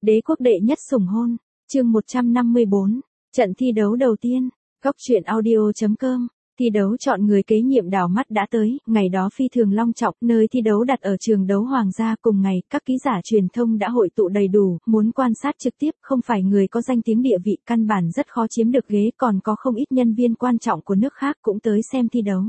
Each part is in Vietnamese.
Đế quốc đệ nhất sủng hôn, chương 154, trận thi đấu đầu tiên, Góc truyện audio.com. Thi đấu chọn người kế nhiệm đảo mắt đã tới, ngày đó phi thường long trọng, nơi thi đấu đặt ở trường đấu Hoàng gia. Cùng ngày, các ký giả truyền thông đã hội tụ đầy đủ, muốn quan sát trực tiếp, không phải người có danh tiếng địa vị, căn bản rất khó chiếm được ghế, còn có không ít nhân viên quan trọng của nước khác cũng tới xem thi đấu.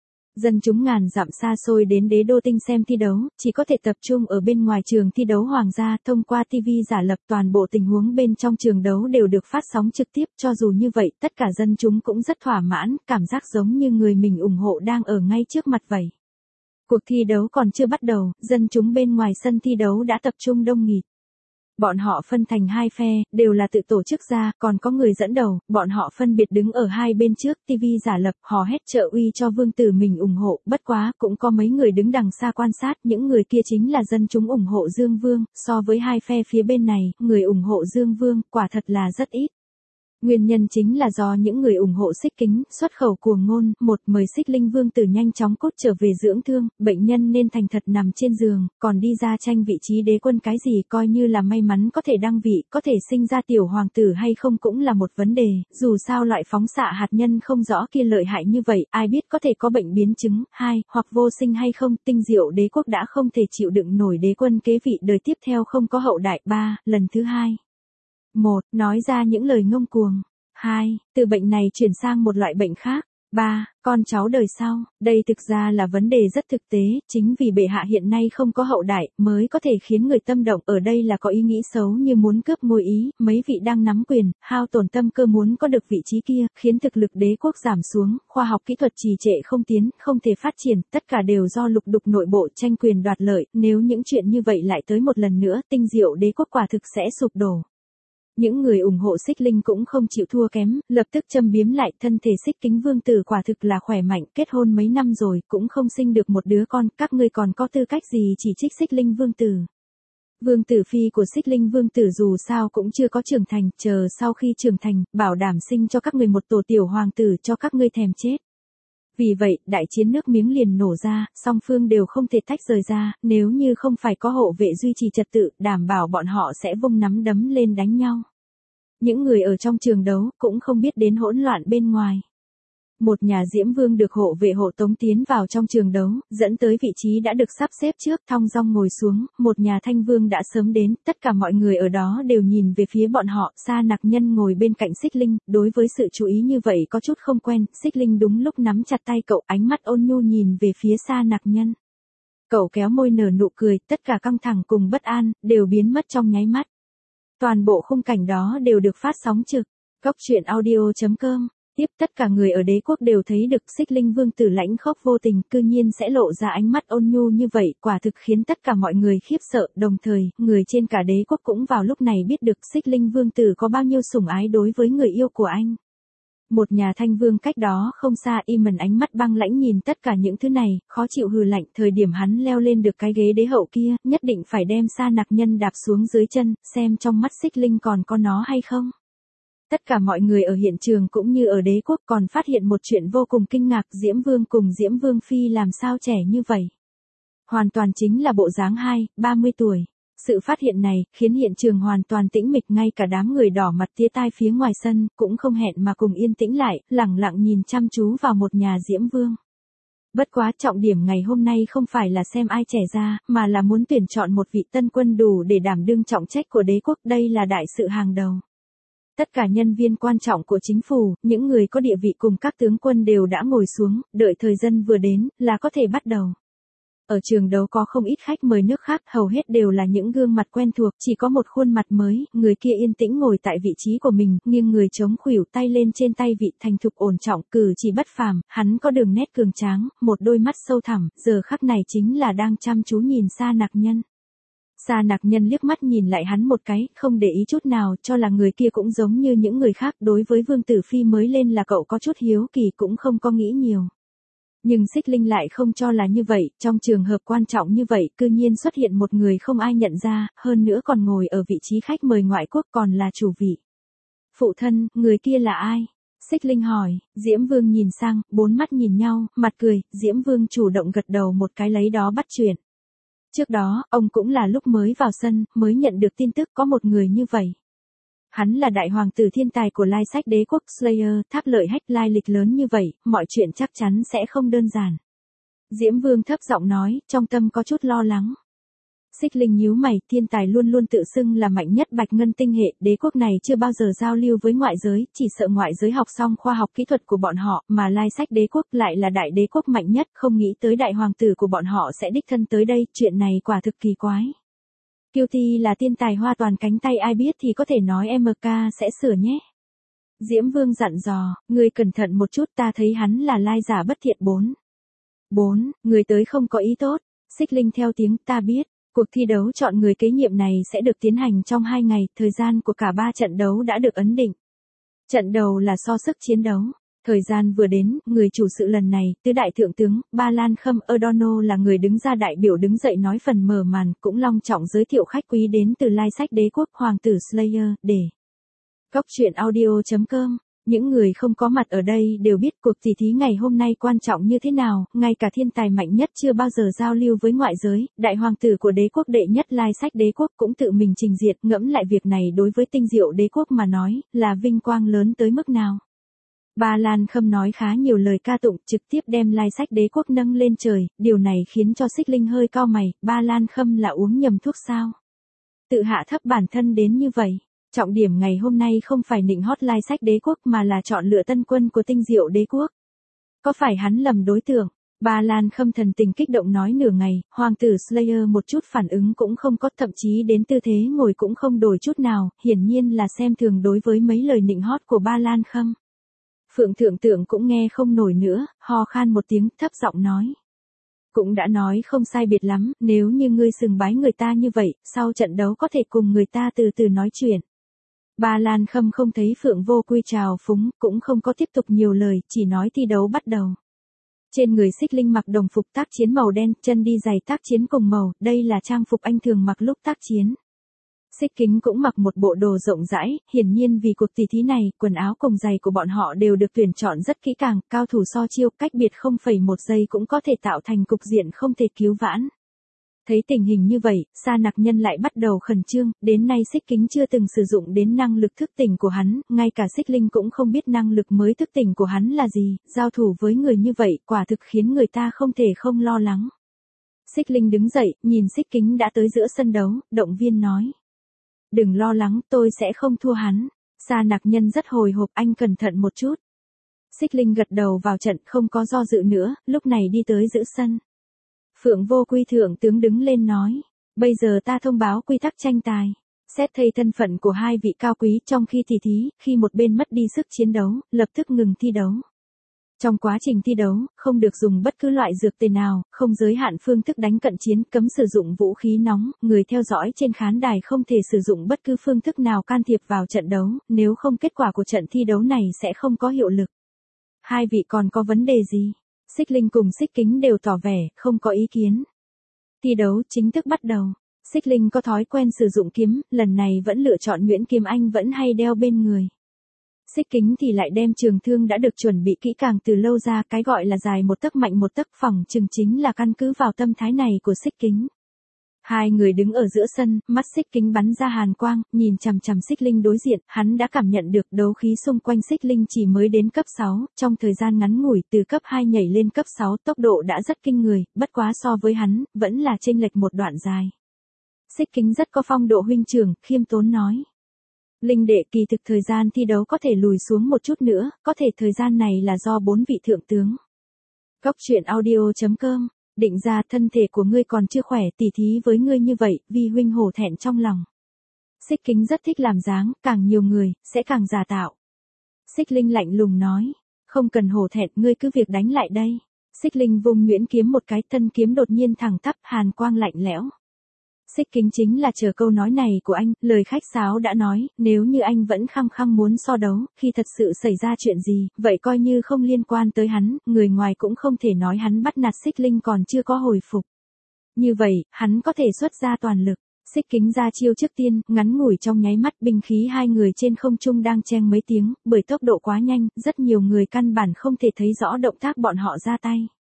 Dân chúng ngàn dặm xa xôi đến đế đô tinh xem thi đấu, chỉ có thể tập trung ở bên ngoài trường thi đấu Hoàng gia, thông qua TV giả lập toàn bộ tình huống bên trong trường đấu đều được phát sóng trực tiếp, cho dù như vậy, tất cả dân chúng cũng rất thỏa mãn, cảm giác giống như người mình ủng hộ đang ở ngay trước mặt vậy. Cuộc thi đấu còn chưa bắt đầu, dân chúng bên ngoài sân thi đấu đã tập trung đông nghịt. Bọn họ phân thành hai phe, đều là tự tổ chức ra, còn có người dẫn đầu, bọn họ phân biệt đứng ở hai bên trước, TV giả lập, hò hét trợ uy cho vương tử mình ủng hộ, bất quá, cũng có mấy người đứng đằng xa quan sát, những người kia chính là dân chúng ủng hộ Dương Vương, so với hai phe phía bên này, người ủng hộ Dương Vương, quả thật là rất ít. Nguyên nhân chính là do những người ủng hộ Xích Kính, xuất khẩu cuồng ngôn, mời Xích Linh Vương tử nhanh chóng cốt trở về dưỡng thương, bệnh nhân nên thành thật nằm trên giường, còn đi ra tranh vị trí đế quân cái gì coi như là may mắn có thể đăng vị, có thể sinh ra tiểu hoàng tử hay không cũng là một vấn đề, dù sao loại phóng xạ hạt nhân không rõ kia lợi hại như vậy, ai biết có thể có bệnh biến chứng, hoặc vô sinh hay không, tinh diệu đế quốc đã không thể chịu đựng nổi đế quân kế vị đời tiếp theo không có hậu đại, lần thứ hai. 1. Nói ra những lời ngông cuồng. 2. Từ bệnh này chuyển sang một loại bệnh khác. 3. Con cháu đời sau. Đây thực ra là vấn đề rất thực tế, chính vì bệ hạ hiện nay không có hậu đại, mới có thể khiến người tâm động. Ở đây là có ý nghĩ xấu như muốn cướp ngôi Ý, mấy vị đang nắm quyền, hao tổn tâm cơ muốn có được vị trí kia, khiến thực lực đế quốc giảm xuống, khoa học kỹ thuật trì trệ không tiến, không thể phát triển, tất cả đều do lục đục nội bộ tranh quyền đoạt lợi. Nếu những chuyện như vậy lại tới một lần nữa, tinh diệu đế quốc quả thực sẽ sụp đổ. Những người ủng hộ Xích Linh cũng không chịu thua kém, lập tức châm biếm lại, thân thể Xích Kính vương tử quả thực là khỏe mạnh, kết hôn mấy năm rồi, cũng không sinh được một đứa con, các ngươi còn có tư cách gì chỉ trích Xích Linh vương tử. Vương tử phi của Xích Linh vương tử dù sao cũng chưa có trưởng thành, chờ sau khi trưởng thành, bảo đảm sinh cho các ngươi một tổ tiểu hoàng tử cho các ngươi thèm chết. Vì vậy, đại chiến nước miếng liền nổ ra, song phương đều không thể tách rời ra, nếu như không phải có hộ vệ duy trì trật tự, đảm bảo bọn họ sẽ vung nắm đấm lên đánh nhau. Những người ở trong trường đấu cũng không biết đến hỗn loạn bên ngoài. Một nhà Diễm Vương được hộ vệ hộ tống tiến vào trong trường đấu, dẫn tới vị trí đã được sắp xếp trước, thong dong ngồi xuống, một nhà Thanh Vương đã sớm đến, tất cả mọi người ở đó đều nhìn về phía bọn họ, Sa Nặc Nhân ngồi bên cạnh Xích Linh, đối với sự chú ý như vậy có chút không quen, Xích Linh đúng lúc nắm chặt tay cậu, ánh mắt ôn nhu nhìn về phía Sa Nặc Nhân. Cậu kéo môi nở nụ cười, tất cả căng thẳng cùng bất an, đều biến mất trong nháy mắt. Toàn bộ khung cảnh đó đều được phát sóng trực, Góc truyện audio.com. Tiếp tất cả người ở đế quốc đều thấy được Xích Linh vương tử lãnh khốc vô tình, cư nhiên sẽ lộ ra ánh mắt ôn nhu như vậy, quả thực khiến tất cả mọi người khiếp sợ, đồng thời, người trên cả đế quốc cũng vào lúc này biết được Xích Linh vương tử có bao nhiêu sủng ái đối với người yêu của anh. Một nhà Thanh Vương cách đó không xa im mần ánh mắt băng lãnh nhìn tất cả những thứ này, khó chịu hừ lạnh, thời điểm hắn leo lên được cái ghế đế hậu kia, nhất định phải đem Sa Nặc Nhân đạp xuống dưới chân, xem trong mắt Xích Linh còn có nó hay không. Tất cả mọi người ở hiện trường cũng như ở đế quốc còn phát hiện một chuyện vô cùng kinh ngạc, Diễm Vương cùng Diễm Vương Phi làm sao trẻ như vậy. Hoàn toàn chính là bộ dáng 30 tuổi. Sự phát hiện này, khiến hiện trường hoàn toàn tĩnh mịch, ngay cả đám người đỏ mặt tía tai phía ngoài sân, cũng không hẹn mà cùng yên tĩnh lại, lẳng lặng nhìn chăm chú vào một nhà Diễm Vương. Bất quá trọng điểm ngày hôm nay không phải là xem ai trẻ ra, mà là muốn tuyển chọn một vị tân quân đủ để đảm đương trọng trách của đế quốc, đây là đại sự hàng đầu. Tất cả nhân viên quan trọng của chính phủ, những người có địa vị cùng các tướng quân đều đã ngồi xuống, đợi thời gian vừa đến, là có thể bắt đầu. Ở trường đấu có không ít khách mời nước khác, hầu hết đều là những gương mặt quen thuộc, chỉ có một khuôn mặt mới, người kia yên tĩnh ngồi tại vị trí của mình, nghiêng người chống khuỷu, tay lên trên tay vị, thành thục ổn trọng, cử chỉ bất phàm, hắn có đường nét cường tráng, một đôi mắt sâu thẳm, giờ khắc này chính là đang chăm chú nhìn Sa Nặc Nhân. Sa Nặc Nhân liếc mắt nhìn lại hắn một cái, không để ý chút nào, cho là người kia cũng giống như những người khác, đối với Vương tử Phi mới lên là cậu có chút hiếu kỳ cũng không có nghĩ nhiều. Nhưng Xích Linh lại không cho là như vậy, trong trường hợp quan trọng như vậy, cư nhiên xuất hiện một người không ai nhận ra, hơn nữa còn ngồi ở vị trí khách mời ngoại quốc còn là chủ vị. Phụ thân, người kia là ai? Xích Linh hỏi, Diễm Vương nhìn sang, bốn mắt nhìn nhau, mặt cười, Diễm Vương chủ động gật đầu một cái lấy đó bắt chuyện. Trước đó, ông cũng là lúc mới vào sân, mới nhận được tin tức có một người như vậy. Hắn là đại hoàng tử thiên tài của lai sách đế quốc Slayer, tháp lợi hách lai lịch lớn như vậy, mọi chuyện chắc chắn sẽ không đơn giản. Diễm Vương thấp giọng nói, trong tâm có chút lo lắng. Xích Linh nhíu mày, thiên tài luôn luôn tự xưng là mạnh nhất Bạch Ngân tinh hệ, đế quốc này chưa bao giờ giao lưu với ngoại giới, chỉ sợ ngoại giới học xong khoa học kỹ thuật của bọn họ, mà lai sách đế quốc lại là đại đế quốc mạnh nhất, không nghĩ tới đại hoàng tử của bọn họ sẽ đích thân tới đây, chuyện này quả thực kỳ quái. Kiêu Ti là thiên tài hoa toàn cánh tay, ai biết thì có thể nói MK sẽ sửa nhé. Diễm Vương dặn dò, ngươi cẩn thận một chút, ta thấy hắn là lai giả bất thiện. 4. Người tới không có ý tốt. Xích Linh theo tiếng, ta biết. Cuộc thi đấu chọn người kế nhiệm này sẽ được tiến hành trong 2 ngày, thời gian của cả 3 trận đấu đã được ấn định. Trận đầu là so sức chiến đấu. Thời gian vừa đến, người chủ sự lần này, tứ đại thượng tướng, Ba Lan Khâm Erdono là người đứng ra đại biểu đứng dậy nói phần mở màn, cũng long trọng giới thiệu khách quý đến từ lai sách đế quốc hoàng tử Slayer, để. Cóc truyện audio.com. Những người không có mặt ở đây đều biết cuộc tỷ thí ngày hôm nay quan trọng như thế nào, ngay cả thiên tài mạnh nhất chưa bao giờ giao lưu với ngoại giới, đại hoàng tử của đế quốc đệ nhất lai sách đế quốc cũng tự mình trình diện, ngẫm lại việc này đối với tinh diệu đế quốc mà nói, là vinh quang lớn tới mức nào. Ba Lan Khâm nói khá nhiều lời ca tụng, trực tiếp đem lai sách đế quốc nâng lên trời, điều này khiến cho Xích Linh hơi cau mày, Ba Lan Khâm là uống nhầm thuốc sao? Tự hạ thấp bản thân đến như vậy. Trọng điểm ngày hôm nay không phải nịnh hót lai sách đế quốc mà là chọn lựa tân quân của tinh diệu đế quốc. Có phải hắn lầm đối tượng? Ba Lan Khâm thần tình kích động nói nửa ngày, hoàng tử Slayer một chút phản ứng cũng không có, thậm chí đến tư thế ngồi cũng không đổi chút nào, hiển nhiên là xem thường đối với mấy lời nịnh hót của Ba Lan Khâm. Phượng Thượng Tượng cũng nghe không nổi nữa, ho khan một tiếng, thấp giọng nói. Cũng đã nói không sai biệt lắm, nếu như ngươi sừng bái người ta như vậy, sau trận đấu có thể cùng người ta từ từ nói chuyện. Ba Lan Khâm không thấy Phượng Vô Quy trào phúng, cũng không có tiếp tục nhiều lời, chỉ nói thi đấu bắt đầu. Trên người Xích Linh mặc đồng phục tác chiến màu đen, chân đi giày tác chiến cùng màu, đây là trang phục anh thường mặc lúc tác chiến. Xích Kính cũng mặc một bộ đồ rộng rãi, hiển nhiên vì cuộc tỷ thí này, quần áo cùng giày của bọn họ đều được tuyển chọn rất kỹ càng, cao thủ so chiêu, cách biệt 0,1 giây cũng có thể tạo thành cục diện không thể cứu vãn. Thấy tình hình như vậy, Sa Nặc Nhân lại bắt đầu khẩn trương, đến nay Xích Kính chưa từng sử dụng đến năng lực thức tỉnh của hắn, ngay cả Xích Linh cũng không biết năng lực mới thức tỉnh của hắn là gì, giao thủ với người như vậy, quả thực khiến người ta không thể không lo lắng. Xích Linh đứng dậy, nhìn Xích Kính đã tới giữa sân đấu, động viên nói. Đừng lo lắng, tôi sẽ không thua hắn. Sa Nặc Nhân rất hồi hộp, anh cẩn thận một chút. Xích Linh gật đầu vào trận, không có do dự nữa, lúc này đi tới giữa sân. Phượng Vô Quy thượng tướng đứng lên nói, bây giờ ta thông báo quy tắc tranh tài. Xét thay thân phận của hai vị cao quý trong khi tỷ thí, khi một bên mất đi sức chiến đấu, lập tức ngừng thi đấu. Trong quá trình thi đấu, không được dùng bất cứ loại dược tề nào, không giới hạn phương thức đánh cận chiến, cấm sử dụng vũ khí nóng, người theo dõi trên khán đài không thể sử dụng bất cứ phương thức nào can thiệp vào trận đấu, nếu không kết quả của trận thi đấu này sẽ không có hiệu lực. Hai vị còn có vấn đề gì? Xích Linh cùng Xích Kính đều tỏ vẻ, không có ý kiến. Thi đấu chính thức bắt đầu. Xích Linh có thói quen sử dụng kiếm, lần này vẫn lựa chọn nhuyễn kiếm anh vẫn hay đeo bên người. Xích Kính thì lại đem trường thương đã được chuẩn bị kỹ càng từ lâu ra, cái gọi là dài một tấc mạnh một tấc, phỏng chừng chính là căn cứ vào tâm thái này của Xích Kính. Hai người đứng ở giữa sân, mắt Xích Kính bắn ra hàn quang, nhìn chằm chằm Xích Linh đối diện, hắn đã cảm nhận được đấu khí xung quanh Xích Linh chỉ mới đến cấp 6, trong thời gian ngắn ngủi từ cấp 2 nhảy lên cấp 6, tốc độ đã rất kinh người, bất quá so với hắn, vẫn là chênh lệch một đoạn dài. Xích Kính rất có phong độ huynh trưởng, khiêm tốn nói. Linh đệ, kỳ thực thời gian thi đấu có thể lùi xuống một chút nữa, có thể thời gian này là do 4 vị thượng tướng. Cóc truyện audio.com. Định ra thân thể của ngươi còn chưa khỏe, tỉ thí với ngươi như vậy, vì huynh hổ thẹn trong lòng. Xích Kính rất thích làm dáng, càng nhiều người, sẽ càng giả tạo. Xích Linh lạnh lùng nói, không cần hổ thẹn, ngươi cứ việc đánh lại đây. Xích Linh vung nhuyễn kiếm một cái, thân kiếm đột nhiên thẳng tắp, hàn quang lạnh lẽo. Xích Kính chính là chờ câu nói này của anh, lời khách sáo đã nói, nếu như anh vẫn khăng khăng muốn so đấu, khi thật sự xảy ra chuyện gì, vậy coi như không liên quan tới hắn, người ngoài cũng không thể nói hắn bắt nạt Xích Linh còn chưa có hồi phục. Như vậy, hắn có thể xuất ra toàn lực. Xích Kính ra chiêu trước tiên, ngắn ngủi trong nháy mắt, binh khí hai người trên không trung đang cheng mấy tiếng, bởi tốc độ quá nhanh, rất nhiều người căn bản không thể thấy rõ động tác bọn họ ra tay.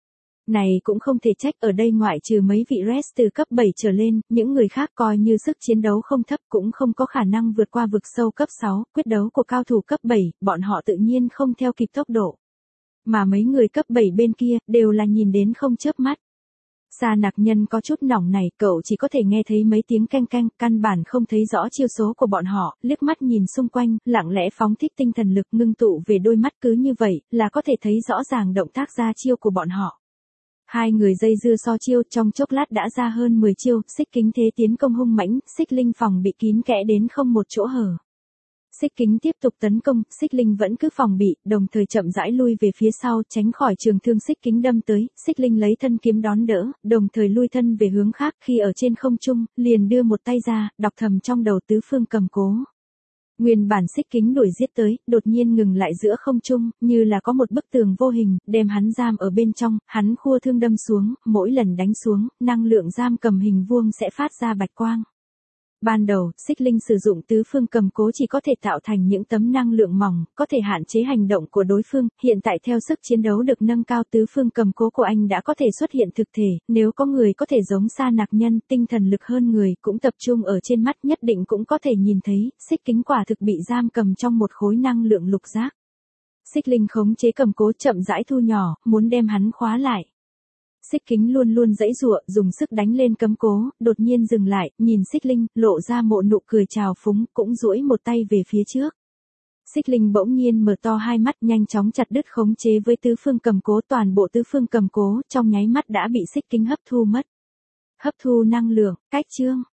Này cũng không thể trách, ở đây ngoại trừ mấy vị rest từ cấp 7 trở lên, những người khác coi như sức chiến đấu không thấp cũng không có khả năng vượt qua vực sâu cấp 6, quyết đấu của cao thủ cấp 7, bọn họ tự nhiên không theo kịp tốc độ. Mà mấy người cấp 7 bên kia, đều là nhìn đến không chớp mắt. Sa Nặc Nhân có chút nỏng này, cậu chỉ có thể nghe thấy mấy tiếng canh canh, căn bản không thấy rõ chiêu số của bọn họ, liếc mắt nhìn xung quanh, lặng lẽ phóng thích tinh thần lực ngưng tụ về đôi mắt, cứ như vậy, là có thể thấy rõ ràng động tác ra chiêu của bọn họ. Hai người dây dưa so chiêu, trong chốc lát đã ra hơn 10 chiêu, Xích Kính thế tiến công hung mãnh, Xích Linh phòng bị kín kẽ đến không một chỗ hở. Xích Kính tiếp tục tấn công, Xích Linh vẫn cứ phòng bị, đồng thời chậm rãi lui về phía sau, tránh khỏi trường thương Xích Kính đâm tới, Xích Linh lấy thân kiếm đón đỡ, đồng thời lui thân về hướng khác, khi ở trên không trung, liền đưa một tay ra, đọc thầm trong đầu tứ phương cầm cố. Nguyên bản Xích Kính đuổi giết tới, đột nhiên ngừng lại giữa không trung, như là có một bức tường vô hình, đem hắn giam ở bên trong, hắn khua thương đâm xuống, mỗi lần đánh xuống, năng lượng giam cầm hình vuông sẽ phát ra bạch quang. Ban đầu, Xích Linh sử dụng tứ phương cầm cố chỉ có thể tạo thành những tấm năng lượng mỏng, có thể hạn chế hành động của đối phương, hiện tại theo sức chiến đấu được nâng cao, tứ phương cầm cố của anh đã có thể xuất hiện thực thể, nếu có người có thể giống Sa Nặc Nhân, tinh thần lực hơn người, cũng tập trung ở trên mắt, nhất định cũng có thể nhìn thấy, Xích Kính quả thực bị giam cầm trong một khối năng lượng lục giác. Xích Linh khống chế cầm cố chậm rãi thu nhỏ, muốn đem hắn khóa lại. Xích Kính luôn luôn giãy giụa, dùng sức đánh lên cấm cố, đột nhiên dừng lại, nhìn Xích Linh, lộ ra một nụ cười trào phúng, cũng duỗi một tay về phía trước. Xích Linh bỗng nhiên mở to hai mắt, nhanh chóng chặt đứt khống chế với tứ phương cầm cố, toàn bộ tứ phương cầm cố trong nháy mắt đã bị Xích Kính hấp thu mất. Hấp thu năng lượng, cách chương.